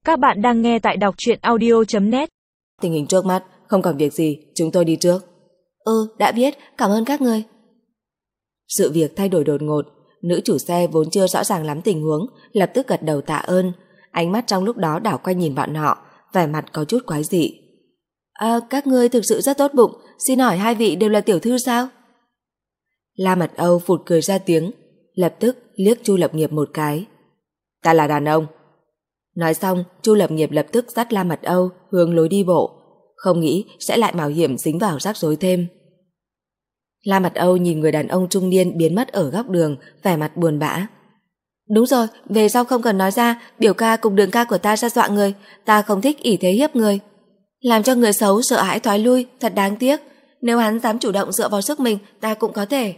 Các bạn đang nghe tại đọc truyện audio.net. Tình hình trước mắt, không còn việc gì, chúng tôi đi trước. Đã biết, cảm ơn các người. Sự việc thay đổi đột ngột, nữ chủ xe vốn chưa rõ ràng lắm tình huống, lập tức gật đầu tạ ơn. Ánh mắt trong lúc đó đảo quanh nhìn bọn họ, vẻ mặt có chút quái dị. Các ngươi thực sự rất tốt bụng, xin hỏi hai vị đều là tiểu thư sao? La Mật Âu phụt cười ra tiếng, lập tức liếc Chu Lập Nghiệp một cái. Ta là đàn ông. Nói xong, Chu Lập Nghiệp lập tức dắt La Mật Âu hướng lối đi bộ, không nghĩ sẽ lại mạo hiểm dính vào rắc rối thêm. La Mật Âu nhìn người đàn ông trung niên biến mất ở góc đường, vẻ mặt buồn bã. Đúng rồi, về sau không cần nói ra, biểu ca cùng đường ca của ta ra dọa người, ta không thích ỷ thế hiếp người. Làm cho người xấu sợ hãi thoái lui, thật đáng tiếc. Nếu hắn dám chủ động dựa vào sức mình, ta cũng có thể.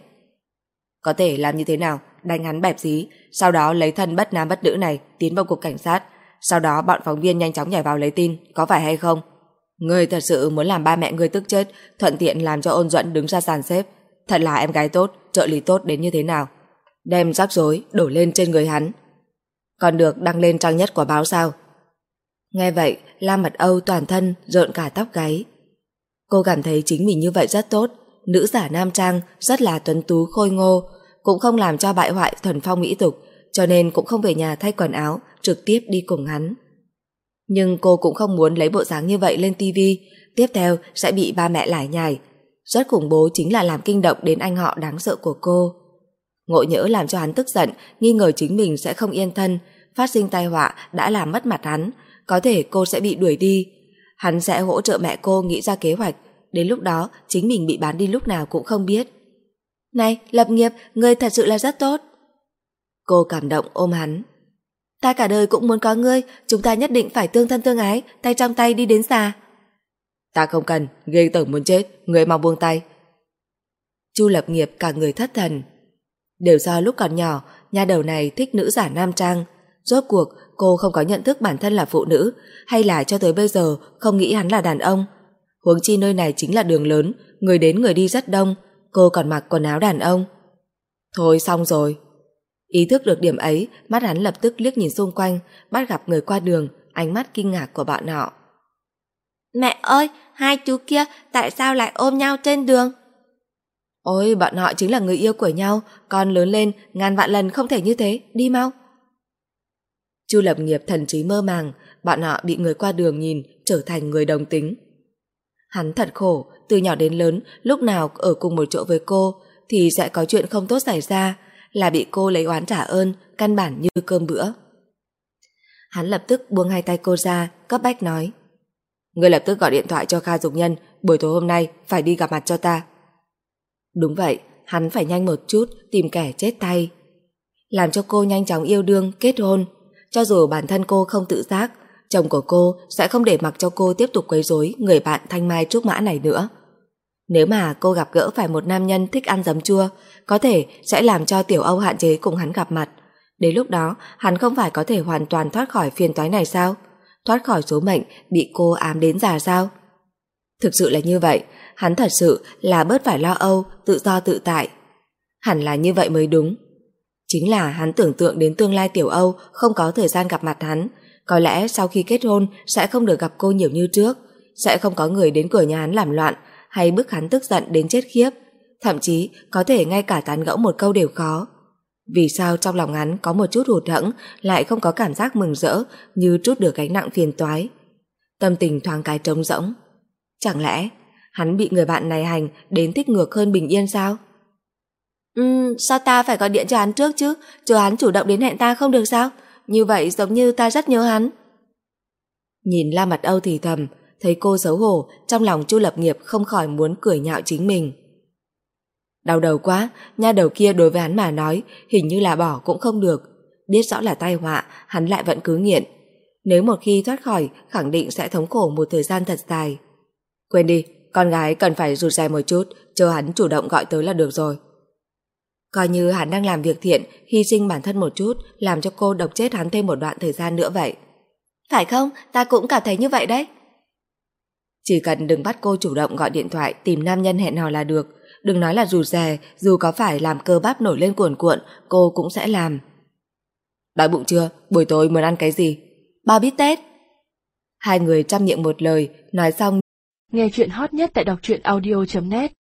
Có thể làm như thế nào? Đánh hắn bẹp dí, sau đó lấy thân bất nam bất nữ này tiến vào cục cảnh sát, sau đó bọn phóng viên nhanh chóng nhảy vào lấy tin, có phải hay không? Ngươi thật sự muốn làm ba mẹ ngươi tức chết, thuận tiện làm cho Ôn Duẫn đứng ra sàn xếp. Thật là em gái tốt, trợ lý tốt đến như thế nào? Đem rắc rối đổ lên trên người hắn, còn được đăng lên trang nhất của báo sao? Nghe vậy, La Mật Âu toàn thân rợn cả tóc gáy. Cô cảm thấy chính mình như vậy rất tốt, nữ giả nam trang, rất là tuấn tú khôi ngô, cũng không làm cho bại hoại thuần phong mỹ tục, cho nên cũng không về nhà thay quần áo, trực tiếp đi cùng hắn. Nhưng cô cũng không muốn lấy bộ dáng như vậy lên tivi, tiếp theo sẽ bị ba mẹ lải nhải. Rất khủng bố chính là làm kinh động đến anh họ đáng sợ của cô. Ngộ nhỡ làm cho hắn tức giận, nghi ngờ chính mình sẽ không yên thân, phát sinh tai họa đã làm mất mặt hắn, có thể cô sẽ bị đuổi đi. Hắn sẽ hỗ trợ mẹ cô nghĩ ra kế hoạch, đến lúc đó chính mình bị bán đi lúc nào cũng không biết. Này, Lập Nghiệp, ngươi thật sự là rất tốt. Cô cảm động ôm hắn. Ta cả đời cũng muốn có ngươi, chúng ta nhất định phải tương thân tương ái, tay trong tay đi đến già. Ta không cần, ghê tởm muốn chết, ngươi mau buông tay. Chu Lập Nghiệp cả người thất thần. Đều do lúc còn nhỏ, nha đầu này thích nữ giả nam trang. Rốt cuộc cô không có nhận thức bản thân là phụ nữ, hay là cho tới bây giờ không nghĩ hắn là đàn ông. Huống chi nơi này chính là đường lớn, người đến người đi rất đông, cô còn mặc quần áo đàn ông. Thôi xong rồi. Ý thức được điểm ấy, mắt hắn lập tức liếc nhìn xung quanh, bắt gặp người qua đường, ánh mắt kinh ngạc của bọn họ. Mẹ ơi, hai chú kia tại sao lại ôm nhau trên đường? Ôi, bọn họ chính là người yêu của nhau, con lớn lên ngàn vạn lần không thể như thế, đi mau. Chu Lập Nghiệp thần trí mơ màng, bọn họ bị người qua đường nhìn trở thành người đồng tính. Hắn thật khổ, từ nhỏ đến lớn, lúc nào ở cùng một chỗ với cô thì sẽ có chuyện không tốt xảy ra, là bị cô lấy oán trả ơn, căn bản như cơm bữa. Hắn lập tức buông hai tay cô ra, cấp bách nói. Ngươi lập tức gọi điện thoại cho Kha Dục Nhân, buổi tối hôm nay phải đi gặp mặt cho ta. Đúng vậy, hắn phải nhanh một chút tìm kẻ chết tay, làm cho cô nhanh chóng yêu đương, kết hôn. Cho dù bản thân cô không tự giác, chồng của cô sẽ không để mặc cho cô tiếp tục quấy rối người bạn thanh mai trúc mã này nữa. Nếu mà cô gặp gỡ phải một nam nhân thích ăn giấm chua, có thể sẽ làm cho Tiểu Âu hạn chế cùng hắn gặp mặt. Đến lúc đó, hắn không phải có thể hoàn toàn thoát khỏi phiền toái này sao? Thoát khỏi số mệnh bị cô ám đến già sao? Thực sự là như vậy, hắn thật sự là bớt phải lo âu, tự do tự tại. Hẳn là như vậy mới đúng. Chính là hắn tưởng tượng đến tương lai Tiểu Âu không có thời gian gặp mặt hắn, có lẽ sau khi kết hôn sẽ không được gặp cô nhiều như trước, sẽ không có người đến cửa nhà hắn làm loạn hay bức hắn tức giận đến chết khiếp, thậm chí có thể ngay cả tán gẫu một câu đều khó. Vì sao trong lòng hắn có một chút hụt hẫng, lại không có cảm giác mừng rỡ như trút được gánh nặng phiền toái? Tâm tình thoáng cái trống rỗng. Chẳng lẽ hắn bị người bạn này hành đến thích ngược hơn bình yên sao? Sao ta phải gọi điện cho hắn trước chứ? Chờ hắn chủ động đến hẹn ta không được sao? Như vậy giống như ta rất nhớ hắn. Nhìn La Mật Âu thì thầm, thấy cô xấu hổ, trong lòng Chu Lập Nghiệp không khỏi muốn cười nhạo chính mình. Đau đầu quá, nha đầu kia đối với hắn mà nói hình như là bỏ cũng không được. Biết rõ là tai họa, hắn lại vẫn cứ nghiện. Nếu một khi thoát khỏi, khẳng định sẽ thống khổ một thời gian thật dài. Quên đi, con gái cần phải rụt rè một chút, chờ hắn chủ động gọi tới là được rồi. Coi như hắn đang làm việc thiện, hy sinh bản thân một chút, làm cho cô độc chết hắn thêm một đoạn thời gian nữa vậy. Phải không? Ta cũng cảm thấy như vậy đấy. Chỉ cần đừng bắt cô chủ động gọi điện thoại tìm nam nhân hẹn hò là được. Đừng nói là rụt rè, dù có phải làm cơ bắp nổi lên cuồn cuộn, cô cũng sẽ làm. Đói bụng chưa? Buổi tối muốn ăn cái gì? Bò bít tết. Hai người trăm miệng một lời, nói xong. Nghe chuyện hot nhất tại đọc truyện audio.net